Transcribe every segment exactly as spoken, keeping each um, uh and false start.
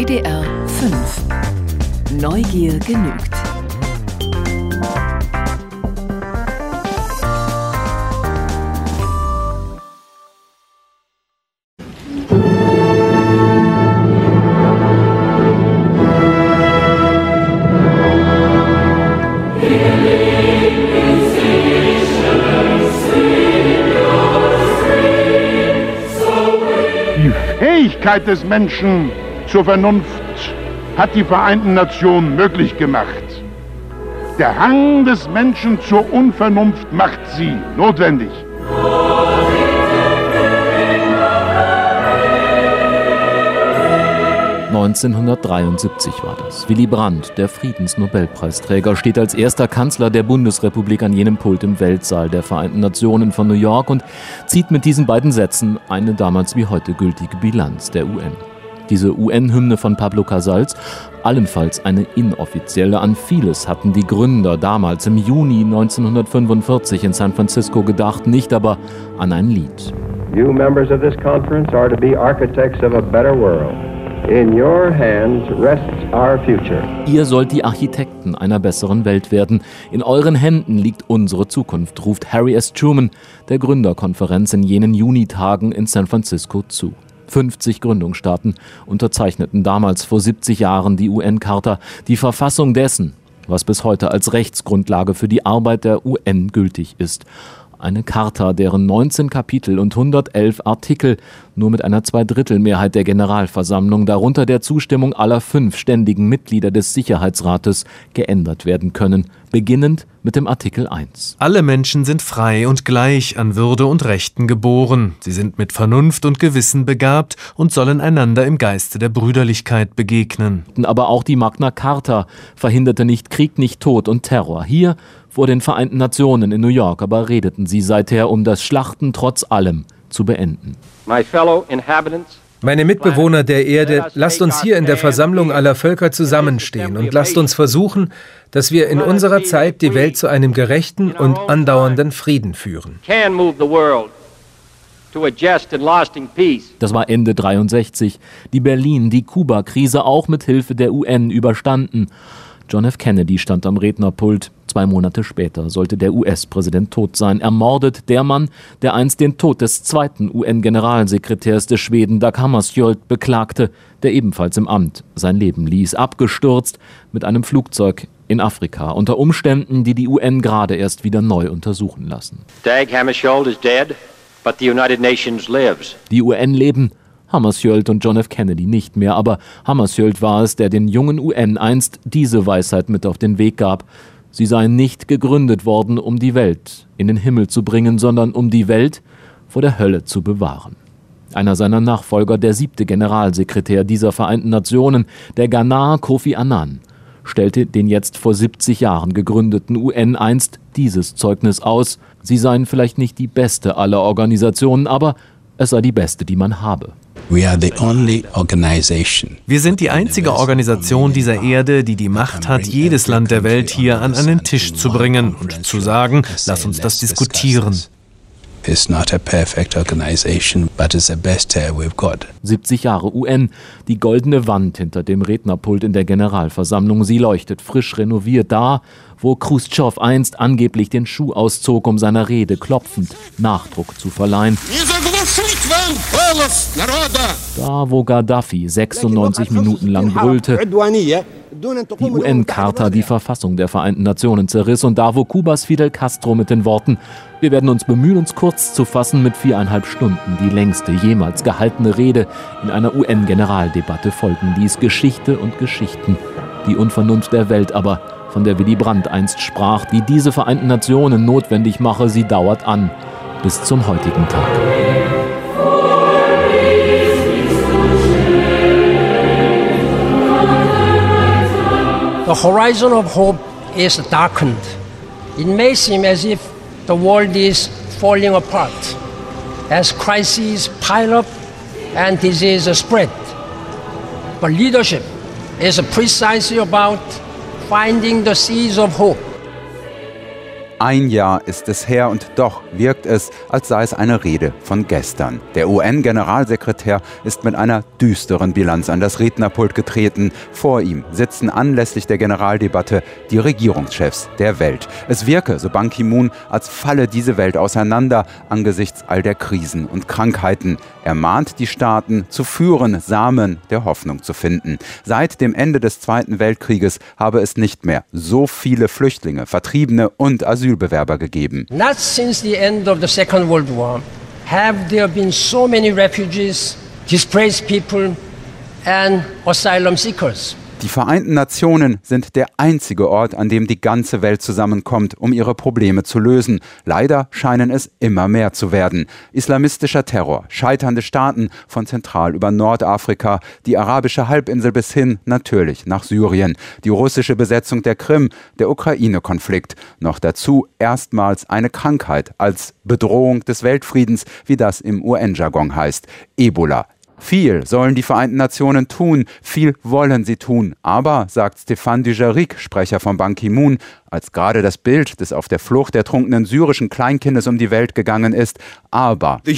D D R fünf. Neugier genügt. Die Fähigkeit des Menschen zur Vernunft hat die Vereinten Nationen möglich gemacht. Der Hang des Menschen zur Unvernunft macht sie notwendig. neunzehnhundertdreiundsiebzig war das. Willy Brandt, der Friedensnobelpreisträger, steht als erster Kanzler der Bundesrepublik an jenem Pult im Weltsaal der Vereinten Nationen von New York und zieht mit diesen beiden Sätzen eine damals wie heute gültige Bilanz der U N. Diese U N-Hymne von Pablo Casals, allenfalls eine inoffizielle. An vieles hatten die Gründer damals im Juni neunzehnhundertfünfundvierzig in San Francisco gedacht, nicht aber an ein Lied. You members of this conference are to be architects of a better world. In your hands rests our future. Ihr sollt die Architekten einer besseren Welt werden. In euren Händen liegt unsere Zukunft, ruft Harry S. Truman der Gründerkonferenz in jenen Junitagen in San Francisco zu. fünfzig Gründungsstaaten unterzeichneten damals vor siebzig Jahren die U N-Charta, die Verfassung dessen, was bis heute als Rechtsgrundlage für die Arbeit der U N gültig ist. Eine Charta, deren neunzehn Kapitel und hundertelf Artikel nur mit einer Zweidrittelmehrheit der Generalversammlung, darunter der Zustimmung aller fünf ständigen Mitglieder des Sicherheitsrates, geändert werden können, beginnend mit dem Artikel eins. Alle Menschen sind frei und gleich an Würde und Rechten geboren. Sie sind mit Vernunft und Gewissen begabt und sollen einander im Geiste der Brüderlichkeit begegnen. Aber auch die Magna Carta verhinderte nicht Krieg, nicht Tod und Terror. Hier vor den Vereinten Nationen in New York aber redeten sie seither, um das Schlachten trotz allem zu beenden. Meine Mitbewohner der Erde, lasst uns hier in der Versammlung aller Völker zusammenstehen und lasst uns versuchen, dass wir in unserer Zeit die Welt zu einem gerechten und andauernden Frieden führen. Das war Ende dreiundsechzig. Die Berlin-, die Kuba-Krise auch mit Hilfe der U N überstanden. John F. Kennedy stand am Rednerpult. Zwei Monate später sollte der U S-Präsident tot sein. Ermordet der Mann, der einst den Tod des zweiten U N-Generalsekretärs des Schweden Dag Hammarskjöld beklagte, der ebenfalls im Amt sein Leben ließ. Abgestürzt mit einem Flugzeug in Afrika, unter Umständen, die die U N gerade erst wieder neu untersuchen lassen. Dag Hammarskjöld is dead, but the United Nations lives. Die U N leben, Hammarskjöld und John F. Kennedy nicht mehr, aber Hammarskjöld war es, der den jungen U N einst diese Weisheit mit auf den Weg gab. Sie seien nicht gegründet worden, um die Welt in den Himmel zu bringen, sondern um die Welt vor der Hölle zu bewahren. Einer seiner Nachfolger, der siebte Generalsekretär dieser Vereinten Nationen, der Ghanaer Kofi Annan, stellte den jetzt vor siebzig Jahren gegründeten U N einst dieses Zeugnis aus. Sie seien vielleicht nicht die beste aller Organisationen, aber es sei die beste, die man habe. Wir sind die einzige Organisation dieser Erde, die die Macht hat, jedes Land der Welt hier an einen Tisch zu bringen und zu sagen, lass uns das diskutieren. siebzig Jahre U N, die goldene Wand hinter dem Rednerpult in der Generalversammlung. Sie leuchtet frisch renoviert da, wo Khrushchev einst angeblich den Schuh auszog, um seiner Rede klopfend Nachdruck zu verleihen. Da, wo Gaddafi sechsundneunzig Minuten lang brüllte, die U N-Charta, die Verfassung der Vereinten Nationen zerriss, und da, wo Kubas Fidel Castro mit den Worten „Wir werden uns bemühen, uns kurz zu fassen" mit viereinhalb Stunden die längste jemals gehaltene Rede in einer U N-Generaldebatte folgen ließ. Geschichte und Geschichten, die Unvernunft der Welt aber, von der Willy Brandt einst sprach, die diese Vereinten Nationen notwendig mache, sie dauert an bis zum heutigen Tag. The horizon of hope is darkened. It may seem as if the world is falling apart as crises pile up and disease spread. But leadership is precisely about finding the seeds of hope. Ein Jahr ist es her und doch wirkt es, als sei es eine Rede von gestern. Der U N-Generalsekretär ist mit einer düsteren Bilanz an das Rednerpult getreten. Vor ihm sitzen anlässlich der Generaldebatte die Regierungschefs der Welt. Es wirke, so Ban Ki-moon, als falle diese Welt auseinander angesichts all der Krisen und Krankheiten. Er mahnt die Staaten, zu führen, Samen der Hoffnung zu finden. Seit dem Ende des Zweiten Weltkrieges habe es nicht mehr so viele Flüchtlinge, Vertriebene und Asylbewerber gegeben. Not since the end of the Second World War have there been so many refugees, displaced people and asylum seekers. Die Vereinten Nationen sind der einzige Ort, an dem die ganze Welt zusammenkommt, um ihre Probleme zu lösen. Leider scheinen es immer mehr zu werden. Islamistischer Terror, scheiternde Staaten von Zentral über Nordafrika, die arabische Halbinsel bis hin natürlich nach Syrien, die russische Besetzung der Krim, der Ukraine-Konflikt. Noch dazu erstmals eine Krankheit als Bedrohung des Weltfriedens, wie das im U N-Jargon heißt, Ebola. Viel sollen die Vereinten Nationen tun, viel wollen sie tun. Aber, sagt Stéphane Dujarric, Sprecher von Ban Ki-moon, als gerade das Bild des auf der Flucht ertrunkenen syrischen Kleinkindes um die Welt gegangen ist, aber die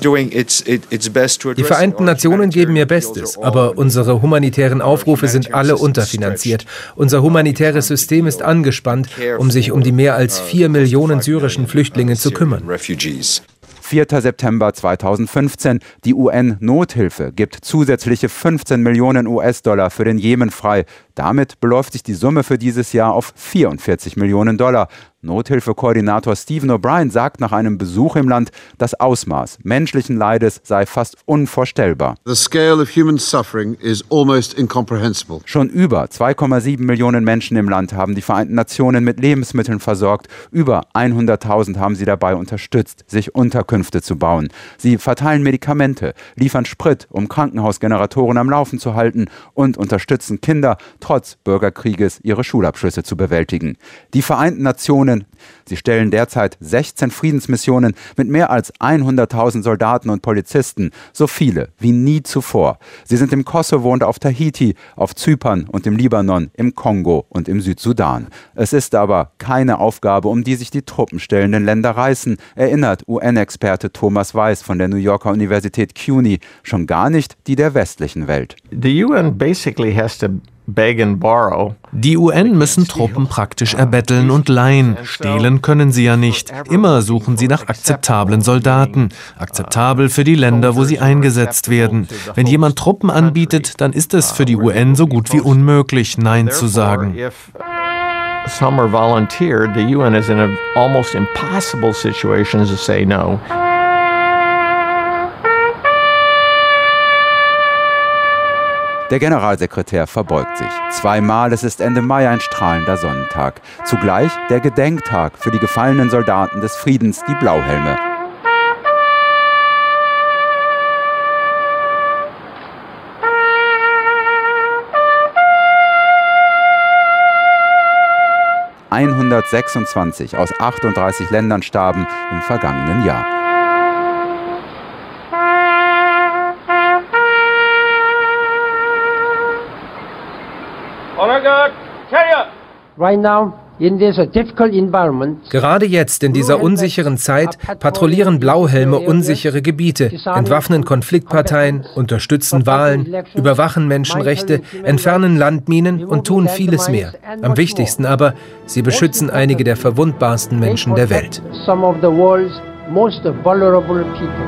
Vereinten Nationen geben ihr Bestes, aber unsere humanitären Aufrufe sind alle unterfinanziert. Unser humanitäres System ist angespannt, um sich um die mehr als vier Millionen syrischen Flüchtlinge zu kümmern. vierter September zweitausendfünfzehn. Die U N-Nothilfe gibt zusätzliche fünfzehn Millionen U S-Dollar für den Jemen frei. Damit beläuft sich die Summe für dieses Jahr auf vierundvierzig Millionen Dollar. Nothilfekoordinator Stephen O'Brien sagt nach einem Besuch im Land, das Ausmaß menschlichen Leides sei fast unvorstellbar. The scale of human suffering is almost incomprehensible. Schon über zwei Komma sieben Millionen Menschen im Land haben die Vereinten Nationen mit Lebensmitteln versorgt. Über hunderttausend haben sie dabei unterstützt, sich Unterkünfte zu bauen. Sie verteilen Medikamente, liefern Sprit, um Krankenhausgeneratoren am Laufen zu halten und unterstützen Kinder, trotz Bürgerkrieges ihre Schulabschlüsse zu bewältigen. Die Vereinten Nationen, sie stellen derzeit sechzehn Friedensmissionen mit mehr als hunderttausend Soldaten und Polizisten, so viele wie nie zuvor. Sie sind im Kosovo und auf Tahiti, auf Zypern und im Libanon, im Kongo und im Südsudan. Es ist aber keine Aufgabe, um die sich die truppenstellenden Länder reißen, erinnert U N-Experte Thomas Weiß von der New Yorker Universität C U N Y, schon gar nicht die der westlichen Welt. The U N basically has to beg and borrow. Die U N müssen Truppen praktisch erbetteln und leihen. Stehlen können sie ja nicht. Immer suchen sie nach akzeptablen Soldaten. Akzeptabel für die Länder, wo sie eingesetzt werden. Wenn jemand Truppen anbietet, dann ist es für die U N so gut wie unmöglich, Nein zu sagen. Some are volunteered. The U N is in an almost impossible situation to say no. Der Generalsekretär verbeugt sich. Zweimal, es ist Ende Mai ein strahlender Sonnentag. Zugleich der Gedenktag für die gefallenen Soldaten des Friedens, die Blauhelme. hundertsechsundzwanzig aus achtunddreißig Ländern starben im vergangenen Jahr. Right now, in this difficult environment, gerade jetzt in dieser unsicheren Zeit patrouillieren Blauhelme unsichere Gebiete, entwaffnen Konfliktparteien, unterstützen Wahlen, überwachen Menschenrechte, entfernen Landminen und tun vieles mehr. Am wichtigsten aber, sie beschützen einige der verwundbarsten Menschen der Welt. some of the world's most vulnerable people.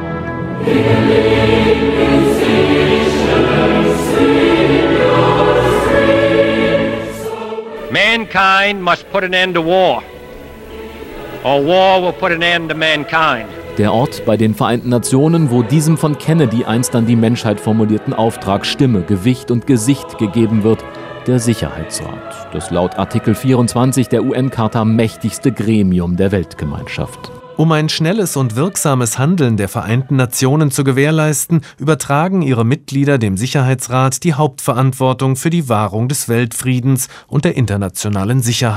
Mankind must put an end to war, or war will put an end to mankind. Der Ort bei den Vereinten Nationen, wo diesem von Kennedy einst an die Menschheit formulierten Auftrag Stimme, Gewicht und Gesicht gegeben wird, der Sicherheitsrat, das laut Artikel vierundzwanzig der U N-Charta mächtigste Gremium der Weltgemeinschaft. Um ein schnelles und wirksames Handeln der Vereinten Nationen zu gewährleisten, übertragen ihre Mitglieder dem Sicherheitsrat die Hauptverantwortung für die Wahrung des Weltfriedens und der internationalen Sicherheit.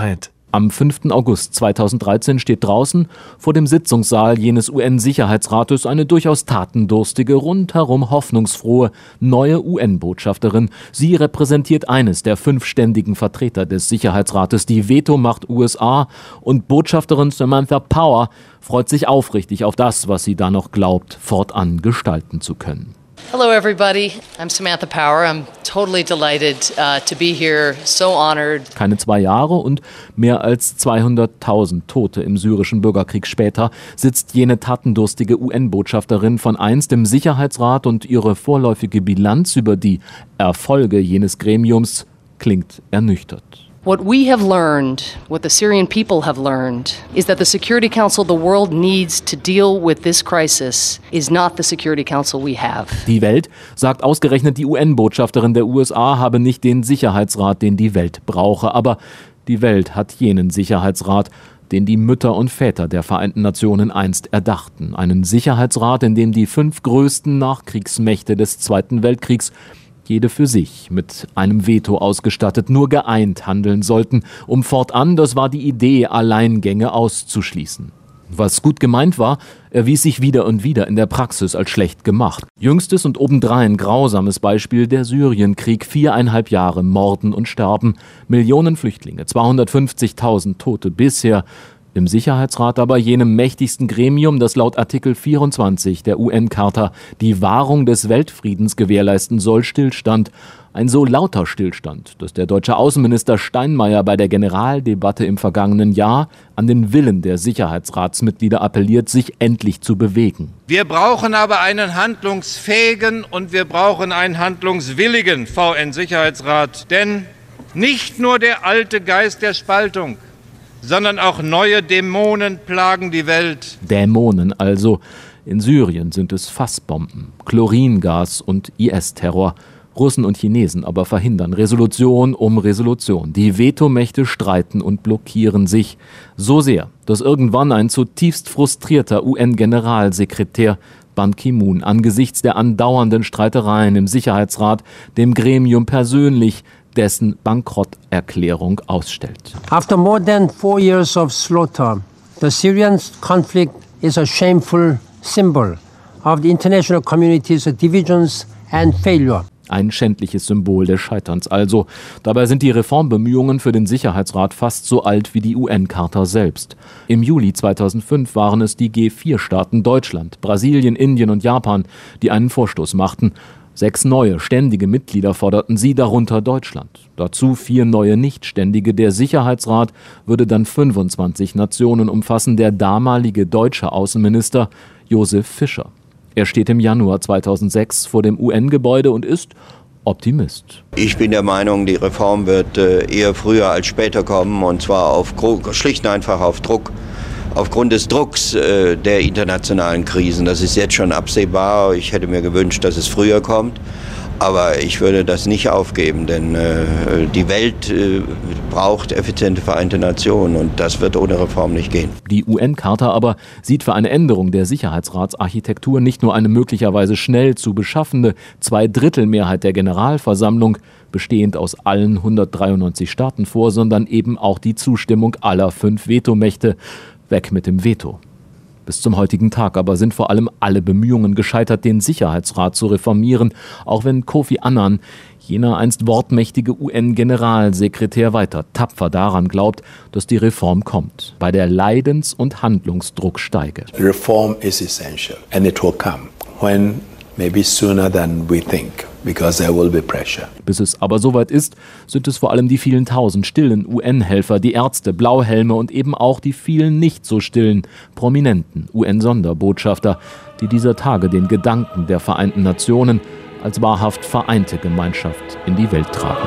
Am fünften August zweitausenddreizehn steht draußen vor dem Sitzungssaal jenes U N-Sicherheitsrates eine durchaus tatendurstige, rundherum hoffnungsfrohe neue U N-Botschafterin. Sie repräsentiert eines der fünf ständigen Vertreter des Sicherheitsrates, die Vetomacht U S A, und Botschafterin Samantha Power freut sich aufrichtig auf das, was sie da noch glaubt, fortan gestalten zu können. Hello everybody, I'm Samantha Power. I'm totally delighted uh, to be here, so honored. Keine zwei Jahre und mehr als zweihunderttausend Tote im syrischen Bürgerkrieg später sitzt jene tatendurstige U N-Botschafterin von einst im Sicherheitsrat und ihre vorläufige Bilanz über die Erfolge jenes Gremiums klingt ernüchtert. What we have learned, what the Syrian people have learned, is that the Security Council the world needs to deal with this crisis is not the Security Council we have. Die Welt, sagt ausgerechnet die U N-Botschafterin der U S A, habe nicht den Sicherheitsrat, den die Welt brauche. Aber die Welt hat jenen Sicherheitsrat, den die Mütter und Väter der Vereinten Nationen einst erdachten. Einen Sicherheitsrat, in dem die fünf größten Nachkriegsmächte des Zweiten Weltkriegs jede für sich mit einem Veto ausgestattet, nur geeint handeln sollten, um fortan, das war die Idee, Alleingänge auszuschließen. Was gut gemeint war, erwies sich wieder und wieder in der Praxis als schlecht gemacht. Jüngstes und obendrein grausames Beispiel der Syrienkrieg, viereinhalb Jahre Morden und Sterben, Millionen Flüchtlinge, zweihundertfünfzigtausend Tote bisher. Im Sicherheitsrat aber, jenem mächtigsten Gremium, das laut Artikel vierundzwanzig der U N-Charta die Wahrung des Weltfriedens gewährleisten soll, Stillstand. Ein so lauter Stillstand, dass der deutsche Außenminister Steinmeier bei der Generaldebatte im vergangenen Jahr an den Willen der Sicherheitsratsmitglieder appelliert, sich endlich zu bewegen. Wir brauchen aber einen handlungsfähigen und wir brauchen einen handlungswilligen V N-Sicherheitsrat. Denn nicht nur der alte Geist der Spaltung, sondern auch neue Dämonen plagen die Welt. Dämonen also. In Syrien sind es Fassbomben, Chloringas und I S-Terror. Russen und Chinesen aber verhindern Resolution um Resolution. Die Vetomächte streiten und blockieren sich so sehr, dass irgendwann ein zutiefst frustrierter U N-Generalsekretär Ban Ki-moon angesichts der andauernden Streitereien im Sicherheitsrat dem Gremium persönlich dessen Bankrotterklärung ausstellt. After more than four years of slaughter, the Syrian conflict is a shameful symbol of the international community's divisions and failure. Ein schändliches Symbol des Scheiterns also. Dabei sind die Reformbemühungen für den Sicherheitsrat fast so alt wie die U N-Charta selbst. Im Juli zweitausendfünf waren es die G vier Staaten Deutschland, Brasilien, Indien und Japan, die einen Vorstoß machten. Sechs neue ständige Mitglieder forderten sie, darunter Deutschland. Dazu vier neue Nichtständige. Der Sicherheitsrat würde dann fünfundzwanzig Nationen umfassen. Der damalige deutsche Außenminister Josef Fischer. Er steht im Januar zweitausendsechs vor dem U N-Gebäude und ist Optimist. Ich bin der Meinung, die Reform wird eher früher als später kommen, und zwar auf, schlicht und einfach auf Druck. Aufgrund des Drucks äh, der internationalen Krisen. Das ist jetzt schon absehbar. Ich hätte mir gewünscht, dass es früher kommt. Aber ich würde das nicht aufgeben, denn äh, die Welt äh, braucht effiziente Vereinte Nationen und das wird ohne Reform nicht gehen. Die U N-Charta aber sieht für eine Änderung der Sicherheitsratsarchitektur nicht nur eine möglicherweise schnell zu beschaffende Zweidrittelmehrheit der Generalversammlung, bestehend aus allen hundertdreiundneunzig Staaten vor, sondern eben auch die Zustimmung aller fünf Vetomächte. Weg mit dem Veto. Bis zum heutigen Tag aber sind vor allem alle Bemühungen gescheitert, den Sicherheitsrat zu reformieren, auch wenn Kofi Annan, jener einst wortmächtige U N-Generalsekretär, weiter tapfer daran glaubt, dass die Reform kommt, bei der Leidens- und Handlungsdruck steige. Reform is essential and it will come when maybe sooner than we think. Because there will be pressure. Bis es aber soweit ist, sind es vor allem die vielen tausend stillen U N-Helfer, die Ärzte, Blauhelme und eben auch die vielen nicht so stillen, prominenten U N-Sonderbotschafter, die dieser Tage den Gedanken der Vereinten Nationen als wahrhaft vereinte Gemeinschaft in die Welt tragen.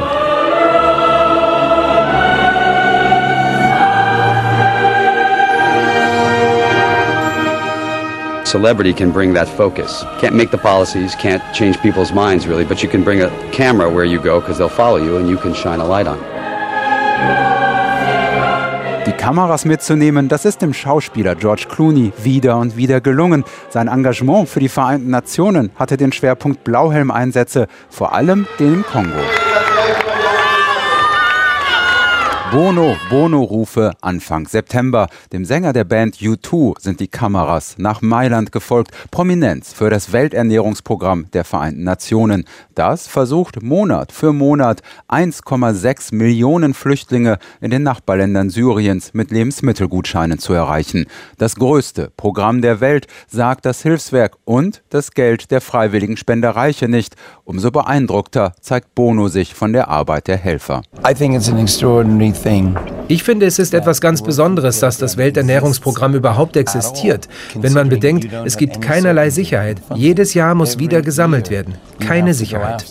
Celebrity can bring that focus. Can't make the policies, can't change people's minds really, but you can bring a camera where you go because they'll follow you and you can shine a light on. Die Kameras mitzunehmen, das ist dem Schauspieler George Clooney wieder und wieder gelungen. Sein Engagement für die Vereinten Nationen hatte den Schwerpunkt Blauhelmeinsätze, vor allem den im Kongo. Bono, Bono-Rufe Anfang September. Dem Sänger der Band U zwei sind die Kameras nach Mailand gefolgt. Prominenz für das Welternährungsprogramm der Vereinten Nationen. Das versucht Monat für Monat eins Komma sechs Millionen Flüchtlinge in den Nachbarländern Syriens mit Lebensmittelgutscheinen zu erreichen. Das größte Programm der Welt, sagt das Hilfswerk, und das Geld der freiwilligen Spender reiche nicht. Umso beeindruckter zeigt Bono sich von der Arbeit der Helfer. I think it's an extraordinary thing. Ich finde, es ist etwas ganz Besonderes, dass das Welternährungsprogramm überhaupt existiert. Wenn man bedenkt, es gibt keinerlei Sicherheit. Jedes Jahr muss wieder gesammelt werden. Keine Sicherheit.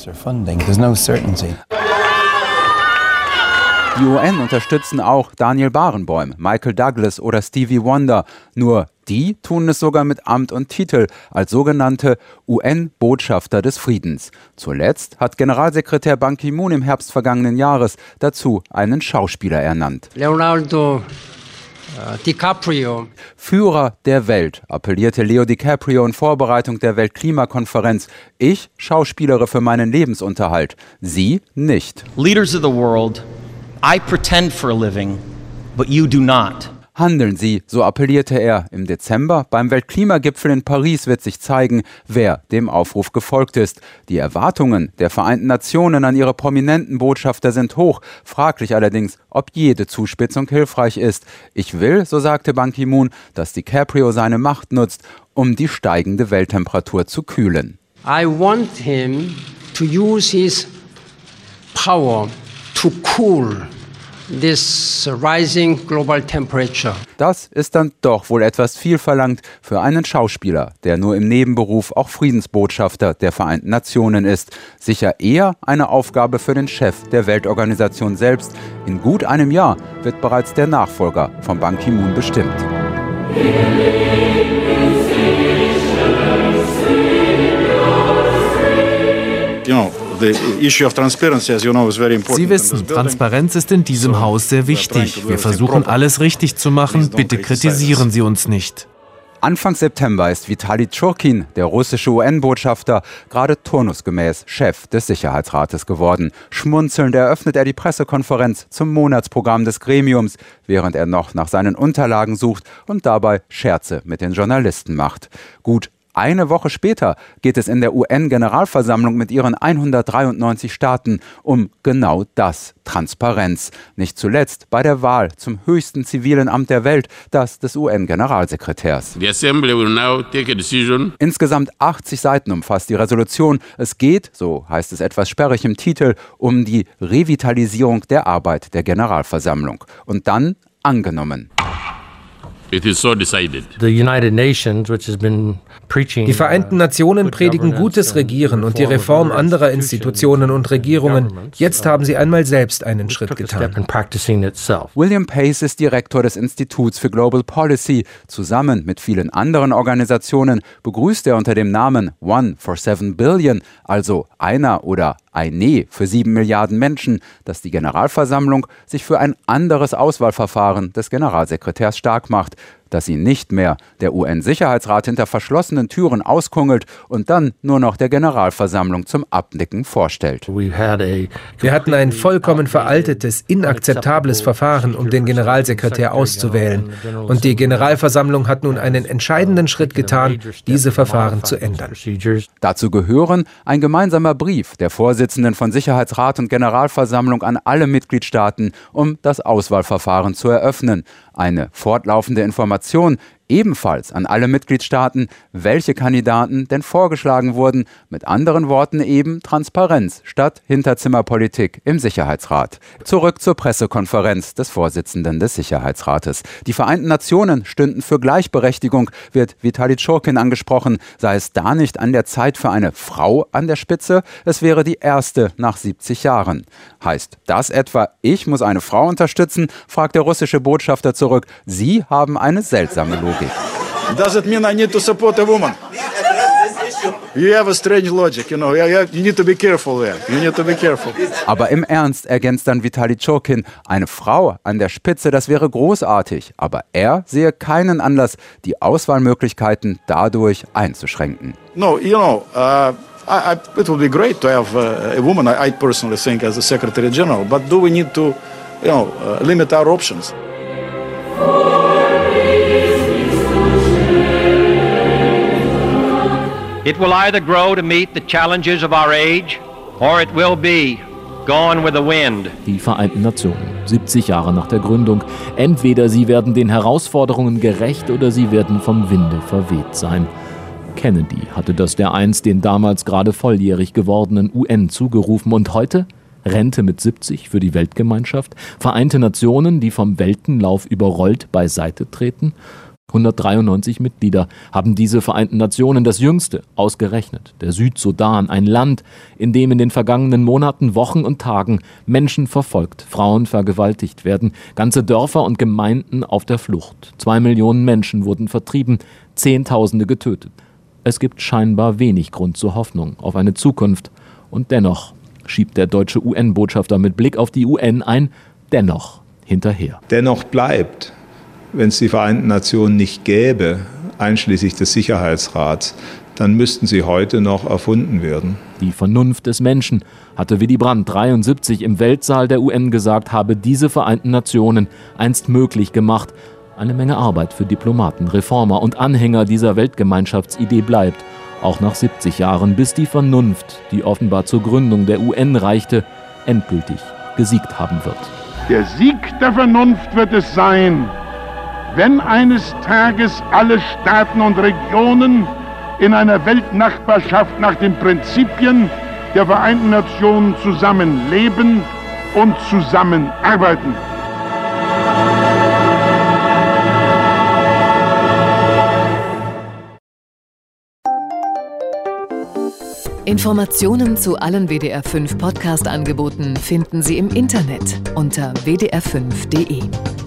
Die U N unterstützen auch Daniel Barenboim, Michael Douglas oder Stevie Wonder. Nur die tun es sogar mit Amt und Titel als sogenannte U N-Botschafter des Friedens. Zuletzt hat Generalsekretär Ban Ki-moon im Herbst vergangenen Jahres dazu einen Schauspieler ernannt. Leonardo DiCaprio. Führer der Welt, appellierte Leo DiCaprio in Vorbereitung der Weltklimakonferenz. Ich schauspielere für meinen Lebensunterhalt, Sie nicht. Leaders of the world, I pretend for a living, but you do not. Handeln Sie, so appellierte er. Im Dezember beim Weltklimagipfel in Paris wird sich zeigen, wer dem Aufruf gefolgt ist. Die Erwartungen der Vereinten Nationen an ihre prominenten Botschafter sind hoch. Fraglich allerdings, ob jede Zuspitzung hilfreich ist. Ich will, so sagte Ban Ki-moon, dass DiCaprio seine Macht nutzt, um die steigende Welttemperatur zu kühlen. I want him to use his power to cool this rising global temperature. Das ist dann doch wohl etwas viel verlangt für einen Schauspieler, der nur im Nebenberuf auch Friedensbotschafter der Vereinten Nationen ist. Sicher eher eine Aufgabe für den Chef der Weltorganisation selbst. In gut einem Jahr wird bereits der Nachfolger von Ban Ki-moon bestimmt. You know, the issue of transparency, as you know, is very important. Sie wissen, Transparenz ist in diesem Haus sehr wichtig. Wir versuchen, alles richtig zu machen. Bitte kritisieren Sie uns nicht. Anfang September ist Vitali Churkin, der russische U N-Botschafter, gerade turnusgemäß Chef des Sicherheitsrates geworden. Schmunzelnd eröffnet er die Pressekonferenz zum Monatsprogramm des Gremiums, während er noch nach seinen Unterlagen sucht und dabei Scherze mit den Journalisten macht. Gut eine Woche später geht es in der U N-Generalversammlung mit ihren hundertdreiundneunzig Staaten um genau das, Transparenz. Nicht zuletzt bei der Wahl zum höchsten zivilen Amt der Welt, das des U N-Generalsekretärs. The Assembly will now take a decision. Insgesamt achtzig Seiten umfasst die Resolution. Es geht, so heißt es etwas sperrig im Titel, um die Revitalisierung der Arbeit der Generalversammlung. Und dann angenommen. It is so decided. The United Nations, which has been preaching, die Vereinten Nationen predigen gutes Regieren und die Reform anderer Institutionen und Regierungen. Jetzt haben sie einmal selbst einen Schritt getan. William Pace ist Direktor des Instituts für Global Policy. Zusammen mit vielen anderen Organisationen begrüßt er unter dem Namen One for Seven Billion, also einer oder eine für sieben Milliarden Menschen, dass die Generalversammlung sich für ein anderes Auswahlverfahren des Generalsekretärs stark macht, dass sie nicht mehr der U N-Sicherheitsrat hinter verschlossenen Türen auskungelt und dann nur noch der Generalversammlung zum Abnicken vorstellt. Wir hatten ein vollkommen veraltetes, inakzeptables Verfahren, um den Generalsekretär auszuwählen. Und die Generalversammlung hat nun einen entscheidenden Schritt getan, diese Verfahren zu ändern. Dazu gehören ein gemeinsamer Brief der Vorsitzenden von Sicherheitsrat und Generalversammlung an alle Mitgliedstaaten, um das Auswahlverfahren zu eröffnen. Eine fortlaufende Information ebenfalls an alle Mitgliedstaaten, welche Kandidaten denn vorgeschlagen wurden. Mit anderen Worten eben Transparenz statt Hinterzimmerpolitik im Sicherheitsrat. Zurück zur Pressekonferenz des Vorsitzenden des Sicherheitsrates. Die Vereinten Nationen stünden für Gleichberechtigung, wird Vitali Churkin angesprochen. Sei es da nicht an der Zeit für eine Frau an der Spitze? Es wäre die erste nach siebzig Jahren. Heißt das etwa, ich muss eine Frau unterstützen? Fragt der russische Botschafter zurück. Sie haben eine seltsame Logik. Does it mean I need to support a woman? You have a strange logic, you know. You need to be careful there. You need to be careful. Aber im Ernst ergänzt dann Vitali Churkin, eine Frau an der Spitze, das wäre großartig. Aber er sehe keinen Anlass, die Auswahlmöglichkeiten dadurch einzuschränken. No, you know, uh, I, I, it would be great to have uh, a woman, I, I personally think, as a Secretary General. But do we need to you know, uh, limit our options. It will either grow to meet the challenges of our age, or it will be gone with the wind. Die Vereinten Nationen, siebzig Jahre nach der Gründung. Entweder sie werden den Herausforderungen gerecht oder sie werden vom Winde verweht sein. Kennedy hatte das dereinst den damals gerade volljährig gewordenen U N zugerufen. Und heute? Rente mit siebzig für die Weltgemeinschaft? Vereinte Nationen, die vom Weltenlauf überrollt beiseite treten? hundertdreiundneunzig Mitglieder haben diese Vereinten Nationen, das jüngste, ausgerechnet. Der Südsudan, ein Land, in dem in den vergangenen Monaten, Wochen und Tagen Menschen verfolgt, Frauen vergewaltigt werden, ganze Dörfer und Gemeinden auf der Flucht. Zwei Millionen Menschen wurden vertrieben, Zehntausende getötet. Es gibt scheinbar wenig Grund zur Hoffnung auf eine Zukunft. Und dennoch schiebt der deutsche U N-Botschafter mit Blick auf die U N ein Dennoch hinterher. Dennoch bleibt, wenn es die Vereinten Nationen nicht gäbe, einschließlich des Sicherheitsrats, dann müssten sie heute noch erfunden werden. Die Vernunft des Menschen, hatte Willy Brandt dreiundsiebzig im Weltsaal der U N gesagt, habe diese Vereinten Nationen einst möglich gemacht. Eine Menge Arbeit für Diplomaten, Reformer und Anhänger dieser Weltgemeinschaftsidee bleibt, auch nach siebzig Jahren, bis die Vernunft, die offenbar zur Gründung der U N reichte, endgültig gesiegt haben wird. Der Sieg der Vernunft wird es sein, wenn eines Tages alle Staaten und Regionen in einer Weltnachbarschaft nach den Prinzipien der Vereinten Nationen zusammenleben und zusammenarbeiten. Informationen zu allen W D R fünf Podcast-Angeboten finden Sie im Internet unter w d r fünf punkt d e.